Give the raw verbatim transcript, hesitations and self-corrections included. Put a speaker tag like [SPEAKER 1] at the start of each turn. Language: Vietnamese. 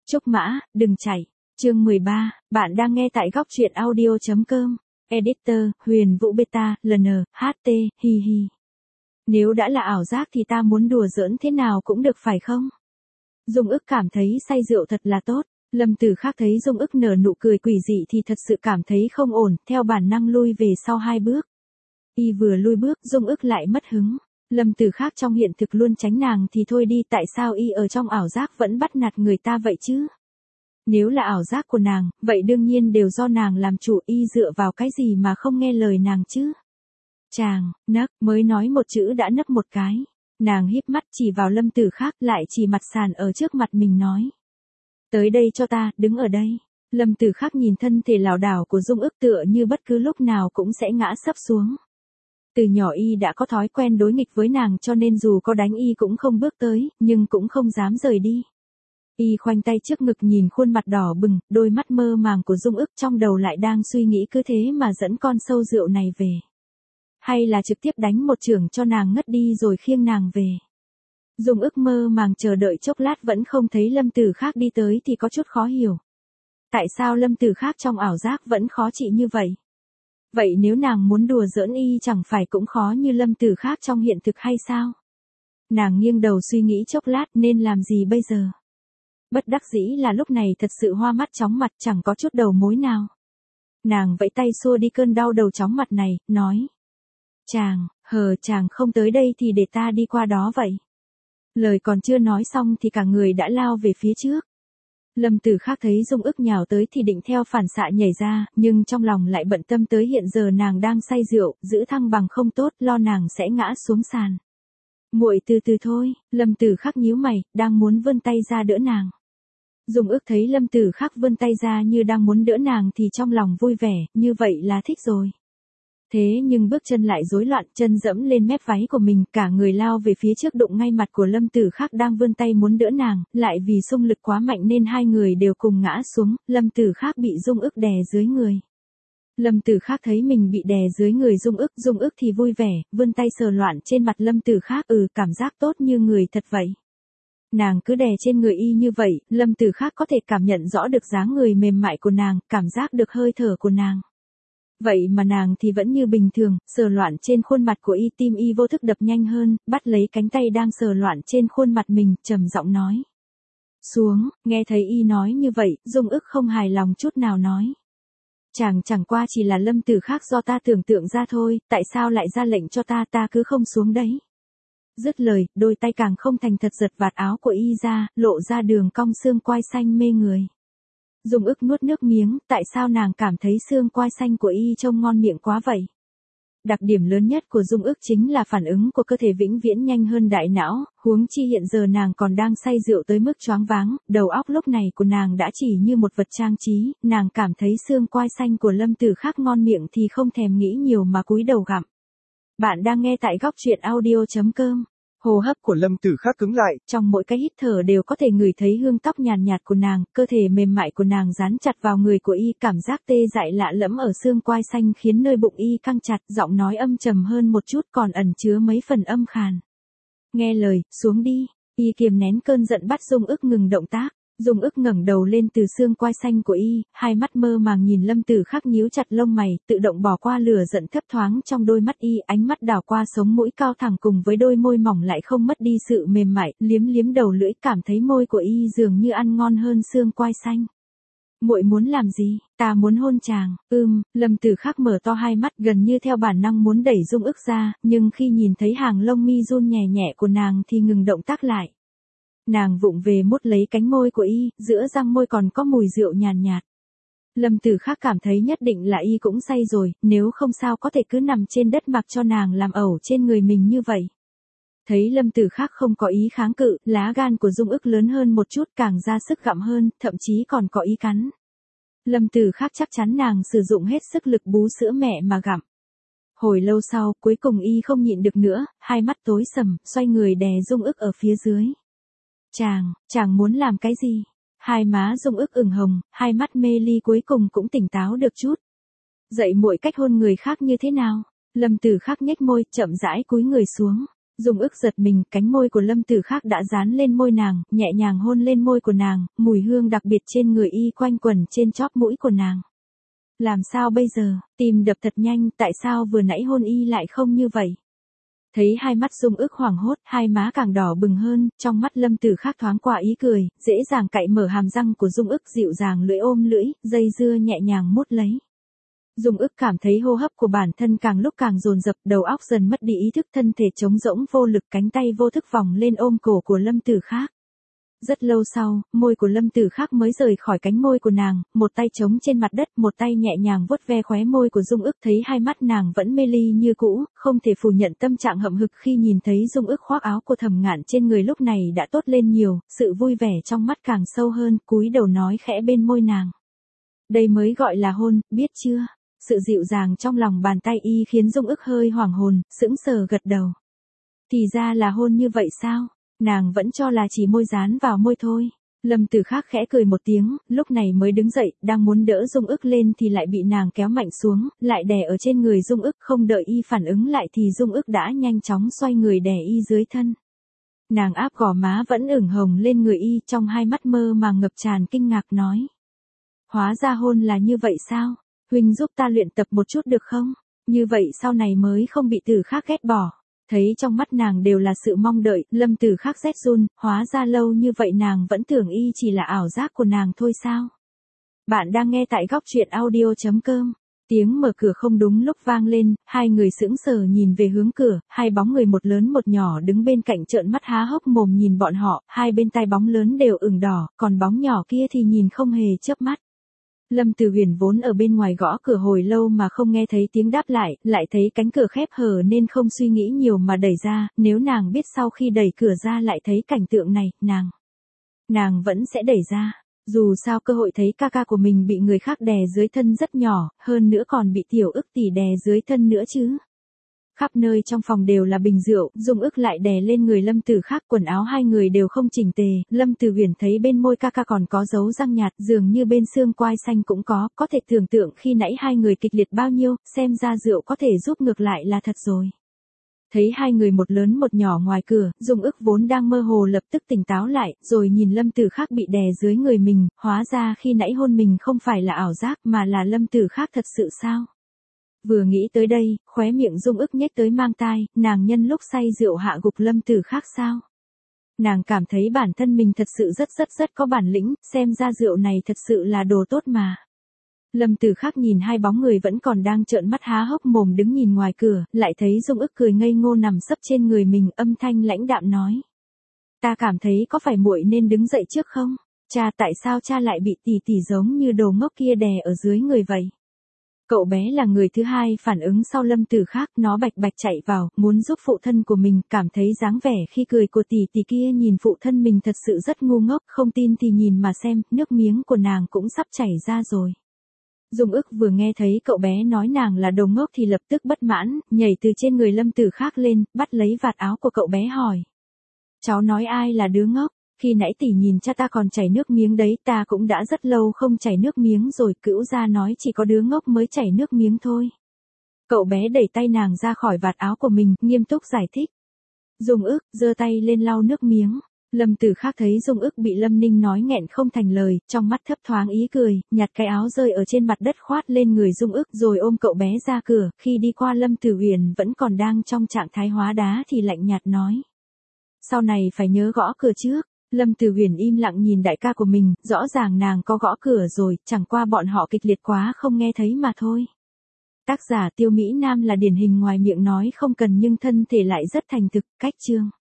[SPEAKER 1] Trúc Mã, đừng chạy. Chương mười ba, bạn đang nghe tại góc truyện audio.com. Editor, Huyền Vũ Beta, lờ en, hát tê, hi hi. Nếu đã là ảo giác thì ta muốn đùa giỡn thế nào cũng được phải không? Dung ức cảm thấy say rượu thật là tốt. Lâm Tử Khác thấy Dung ức nở nụ cười quỷ dị thì thật sự cảm thấy không ổn, theo bản năng lui về sau hai bước. Y vừa lui bước, Dung ức lại mất hứng. Lâm Tử Khác trong hiện thực luôn tránh nàng thì thôi đi, tại sao y ở trong ảo giác vẫn bắt nạt người ta vậy chứ? Nếu là ảo giác của nàng, vậy đương nhiên đều do nàng làm chủ, y dựa vào cái gì mà không nghe lời nàng chứ? Chàng, nấc, mới nói một chữ đã nấc một cái. Nàng híp mắt chỉ vào Lâm Tử Khác, lại chỉ mặt sàn ở trước mặt mình nói. Tới đây cho ta, đứng ở đây. Lâm Tử Khác nhìn thân thể lảo đảo của Dung ức tựa như bất cứ lúc nào cũng sẽ ngã sấp xuống. Từ nhỏ y đã có thói quen đối nghịch với nàng cho nên dù có đánh y cũng không bước tới, nhưng cũng không dám rời đi. Y khoanh tay trước ngực nhìn khuôn mặt đỏ bừng, đôi mắt mơ màng của Dung ức, trong đầu lại đang suy nghĩ cứ thế mà dẫn con sâu rượu này về. Hay là trực tiếp đánh một chưởng cho nàng ngất đi rồi khiêng nàng về. Dung ức mơ màng chờ đợi chốc lát vẫn không thấy Lâm Tử Khác đi tới thì có chút khó hiểu. Tại sao Lâm Tử Khác trong ảo giác vẫn khó trị như vậy? Vậy nếu nàng muốn đùa giỡn y chẳng phải cũng khó như Lâm Tử Khác trong hiện thực hay sao? Nàng nghiêng đầu suy nghĩ chốc lát nên làm gì bây giờ? Bất đắc dĩ là lúc này thật sự hoa mắt chóng mặt, chẳng có chút đầu mối nào. Nàng vẫy tay xua đi cơn đau đầu chóng mặt này, nói. Chàng, hờ chàng không tới đây thì để ta đi qua đó vậy. Lời còn chưa nói xong thì cả người đã lao về phía trước. Lâm Tử Khác thấy Dung ức nhào tới thì định theo phản xạ nhảy ra, nhưng trong lòng lại bận tâm tới hiện giờ nàng đang say rượu, giữ thăng bằng không tốt, lo nàng sẽ ngã xuống sàn. Muội từ từ thôi. Lâm Tử Khác nhíu mày, đang muốn vươn tay ra đỡ nàng. Dung ức thấy Lâm Tử Khác vươn tay ra như đang muốn đỡ nàng thì trong lòng vui vẻ, như vậy là thích rồi. Thế nhưng bước chân lại rối loạn, chân dẫm lên mép váy của mình, cả người lao về phía trước đụng ngay mặt của Lâm Tử Khác đang vươn tay muốn đỡ nàng, lại vì xung lực quá mạnh nên hai người đều cùng ngã xuống, Lâm Tử Khác bị Dung ức đè dưới người. Lâm Tử Khác thấy mình bị đè dưới người Dung ức, Dung ức thì vui vẻ, vươn tay sờ loạn trên mặt Lâm Tử Khác, ừ cảm giác tốt như người thật vậy. Nàng cứ đè trên người y như vậy, Lâm Tử Khác có thể cảm nhận rõ được dáng người mềm mại của nàng, cảm giác được hơi thở của nàng. Vậy mà nàng thì vẫn như bình thường, sờ loạn trên khuôn mặt của y, tim y vô thức đập nhanh hơn, bắt lấy cánh tay đang sờ loạn trên khuôn mặt mình, trầm giọng nói. Xuống, nghe thấy y nói như vậy, Dung ức không hài lòng chút nào nói. Chàng chẳng qua chỉ là Lâm Tử Khác do ta tưởng tượng ra thôi, tại sao lại ra lệnh cho ta, ta cứ không xuống đấy. Dứt lời, đôi tay càng không thành thật giật vạt áo của y ra, lộ ra đường cong xương quai xanh mê người. Dung ức nuốt nước miếng, tại sao nàng cảm thấy xương quai xanh của y trông ngon miệng quá vậy? Đặc điểm lớn nhất của Dung ức chính là phản ứng của cơ thể vĩnh viễn nhanh hơn đại não, huống chi hiện giờ nàng còn đang say rượu tới mức choáng váng, đầu óc lúc này của nàng đã chỉ như một vật trang trí, nàng cảm thấy xương quai xanh của Lâm Tử Khác ngon miệng thì không thèm nghĩ nhiều mà cúi đầu gặm. Bạn đang nghe tại góc truyện audio.com. Hô hấp của Lâm Tử Khác cứng lại, trong mỗi cái hít thở đều có thể ngửi thấy hương tóc nhàn nhạt, nhạt của nàng, cơ thể mềm mại của nàng dán chặt vào người của y, cảm giác tê dại lạ lẫm ở xương quai xanh khiến nơi bụng y căng chặt, giọng nói âm trầm hơn một chút còn ẩn chứa mấy phần âm khàn. Nghe lời, xuống đi. Y kiềm nén cơn giận bắt Dung ức ngừng động tác. Dung ức ngẩng đầu lên từ xương quai xanh của y, hai mắt mơ màng nhìn Lâm Tử Khác nhíu chặt lông mày, tự động bỏ qua lửa giận thấp thoáng trong đôi mắt y, ánh mắt đảo qua sống mũi cao thẳng cùng với đôi môi mỏng lại không mất đi sự mềm mại, liếm liếm đầu lưỡi, cảm thấy môi của y dường như ăn ngon hơn xương quai xanh. Muội muốn làm gì? Ta muốn hôn chàng. Ừm, Lâm Tử Khác mở to hai mắt gần như theo bản năng muốn đẩy Dung ức ra, nhưng khi nhìn thấy hàng lông mi run nhẹ nhẹ của nàng thì ngừng động tác lại. Nàng vụng về mút lấy cánh môi của y, giữa răng môi còn có mùi rượu nhàn nhạt, nhạt. Lâm Tử Khác cảm thấy nhất định là y cũng say rồi, nếu không sao có thể cứ nằm trên đất mặc cho nàng làm ẩu trên người mình như vậy. Thấy Lâm Tử Khác không có ý kháng cự, lá gan của Dung ức lớn hơn một chút, càng ra sức gặm hơn, thậm chí còn có ý cắn. Lâm Tử Khác chắc chắn nàng sử dụng hết sức lực bú sữa mẹ mà gặm. Hồi lâu sau, cuối cùng y không nhịn được nữa, hai mắt tối sầm, xoay người đè Dung ức ở phía dưới. Chàng, chàng muốn làm cái gì? Hai má Dung ức ửng hồng, hai mắt mê ly cuối cùng cũng tỉnh táo được chút. Dậy muội cách hôn người khác như thế nào? Lâm Tử Khác nhếch môi, chậm rãi cúi người xuống. Dung ức giật mình, cánh môi của Lâm Tử Khắc đã dán lên môi nàng, nhẹ nhàng hôn lên môi của nàng, mùi hương đặc biệt trên người y quanh quẩn trên chóp mũi của nàng. Làm sao bây giờ, tim đập thật nhanh, tại sao vừa nãy hôn y lại không như vậy? Thấy hai mắt Dung ức hoảng hốt, hai má càng đỏ bừng hơn, trong mắt Lâm Tử Khắc thoáng qua ý cười, dễ dàng cạy mở hàm răng của Dung ức, dịu dàng lưỡi ôm lưỡi, dây dưa nhẹ nhàng mút lấy. Dung ức cảm thấy hô hấp của bản thân càng lúc càng dồn dập, đầu óc dần mất đi ý thức, thân thể trống rỗng vô lực, cánh tay vô thức vòng lên ôm cổ của Lâm Tử Khắc. Rất lâu sau, môi của Lâm Tử Khắc mới rời khỏi cánh môi của nàng, một tay chống trên mặt đất, một tay nhẹ nhàng vuốt ve khóe môi của Dung ức, thấy hai mắt nàng vẫn mê ly như cũ, không thể phủ nhận tâm trạng hậm hực khi nhìn thấy Dung ức khoác áo của Thẩm Ngạn trên người lúc này đã tốt lên nhiều, sự vui vẻ trong mắt càng sâu hơn, cúi đầu nói khẽ bên môi nàng. Đây mới gọi là hôn, biết chưa? Sự dịu dàng trong lòng bàn tay y khiến Dung ức hơi hoảng hồn, sững sờ gật đầu. Thì ra là hôn như vậy sao? Nàng vẫn cho là chỉ môi dán vào môi thôi. Lâm Tử Khắc khẽ cười một tiếng, lúc này mới đứng dậy, đang muốn đỡ Dung ức lên thì lại bị nàng kéo mạnh xuống, lại đè ở trên người Dung ức, không đợi y phản ứng lại thì Dung ức đã nhanh chóng xoay người đè y dưới thân. Nàng áp gò má vẫn ửng hồng lên người y, trong hai mắt mơ màng ngập tràn kinh ngạc nói. Hóa ra hôn là như vậy sao? Huynh giúp ta luyện tập một chút được không? Như vậy sau này mới không bị Tử Khắc ghét bỏ. Thấy trong mắt nàng đều là sự mong đợi, Lâm Tử Khắc rét run, hóa ra lâu như vậy nàng vẫn tưởng y chỉ là ảo giác của nàng thôi sao? Bạn đang nghe tại góc truyện audio chấm com. Tiếng mở cửa không đúng lúc vang lên, hai người sững sờ nhìn về hướng cửa, hai bóng người một lớn một nhỏ đứng bên cạnh trợn mắt há hốc mồm nhìn bọn họ, hai bên tai bóng lớn đều ửng đỏ, còn bóng nhỏ kia thì nhìn không hề chớp mắt. Lâm Tử Huyền vốn ở bên ngoài gõ cửa hồi lâu mà không nghe thấy tiếng đáp lại, lại thấy cánh cửa khép hờ nên không suy nghĩ nhiều mà đẩy ra, nếu nàng biết sau khi đẩy cửa ra lại thấy cảnh tượng này, nàng, nàng vẫn sẽ đẩy ra. Dù sao cơ hội thấy ca ca của mình bị người khác đè dưới thân rất nhỏ, hơn nữa còn bị tiểu ức tỷ đè dưới thân nữa chứ. Khắp nơi trong phòng đều là bình rượu, Dung ức lại đè lên người Lâm Tử Khắc, quần áo hai người đều không chỉnh tề, Lâm Tử Huyền thấy bên môi ca ca còn có dấu răng nhạt, dường như bên xương quai xanh cũng có, có thể tưởng tượng khi nãy hai người kịch liệt bao nhiêu, xem ra rượu có thể giúp ngược lại là thật rồi. Thấy hai người một lớn một nhỏ ngoài cửa, Dung ức vốn đang mơ hồ lập tức tỉnh táo lại, rồi nhìn Lâm Tử Khắc bị đè dưới người mình, hóa ra khi nãy hôn mình không phải là ảo giác mà là Lâm Tử Khắc thật sự sao? Vừa nghĩ tới đây, khóe miệng Dung ức nhếch tới mang tai, nàng nhân lúc say rượu hạ gục Lâm Tử Khắc sao? Nàng cảm thấy bản thân mình thật sự rất rất rất có bản lĩnh, xem ra rượu này thật sự là đồ tốt mà. Lâm Tử Khắc nhìn hai bóng người vẫn còn đang trợn mắt há hốc mồm đứng nhìn ngoài cửa, lại thấy Dung ức cười ngây ngô nằm sấp trên người mình, âm thanh lãnh đạm nói. Ta cảm thấy có phải muội nên đứng dậy trước không? Cha, tại sao cha lại bị tỷ tỷ giống như đồ ngốc kia đè ở dưới người vậy? Cậu bé là người thứ hai phản ứng sau Lâm Tử Khắc, nó bạch bạch chạy vào, muốn giúp phụ thân của mình, cảm thấy dáng vẻ khi cười của tỷ tỷ kia nhìn phụ thân mình thật sự rất ngu ngốc, không tin thì nhìn mà xem, nước miếng của nàng cũng sắp chảy ra rồi. Dung ức vừa nghe thấy cậu bé nói nàng là đồ ngốc thì lập tức bất mãn, nhảy từ trên người Lâm Tử Khắc lên, bắt lấy vạt áo của cậu bé hỏi. Cháu nói ai là đứa ngốc? Khi nãy tỷ nhìn cha ta còn chảy nước miếng đấy, ta cũng đã rất lâu không chảy nước miếng rồi, cữu gia nói chỉ có đứa ngốc mới chảy nước miếng thôi. Cậu bé đẩy tay nàng ra khỏi vạt áo của mình, nghiêm túc giải thích. Dung ức, giơ tay lên lau nước miếng. Lâm Tử Khắc thấy Dung ức bị Lâm Ninh nói nghẹn không thành lời, trong mắt thấp thoáng ý cười, nhặt cái áo rơi ở trên mặt đất khoát lên người Dung ức rồi ôm cậu bé ra cửa, khi đi qua Lâm Tử Huyền vẫn còn đang trong trạng thái hóa đá thì lạnh nhạt nói. Sau này phải nhớ gõ cửa trước. Lâm Tử Huyền im lặng nhìn đại ca của mình, rõ ràng nàng có gõ cửa rồi, chẳng qua bọn họ kịch liệt quá không nghe thấy mà thôi. Tác giả Tiêu Mỹ Nam là điển hình ngoài miệng nói không cần nhưng thân thể lại rất thành thực, cách chương.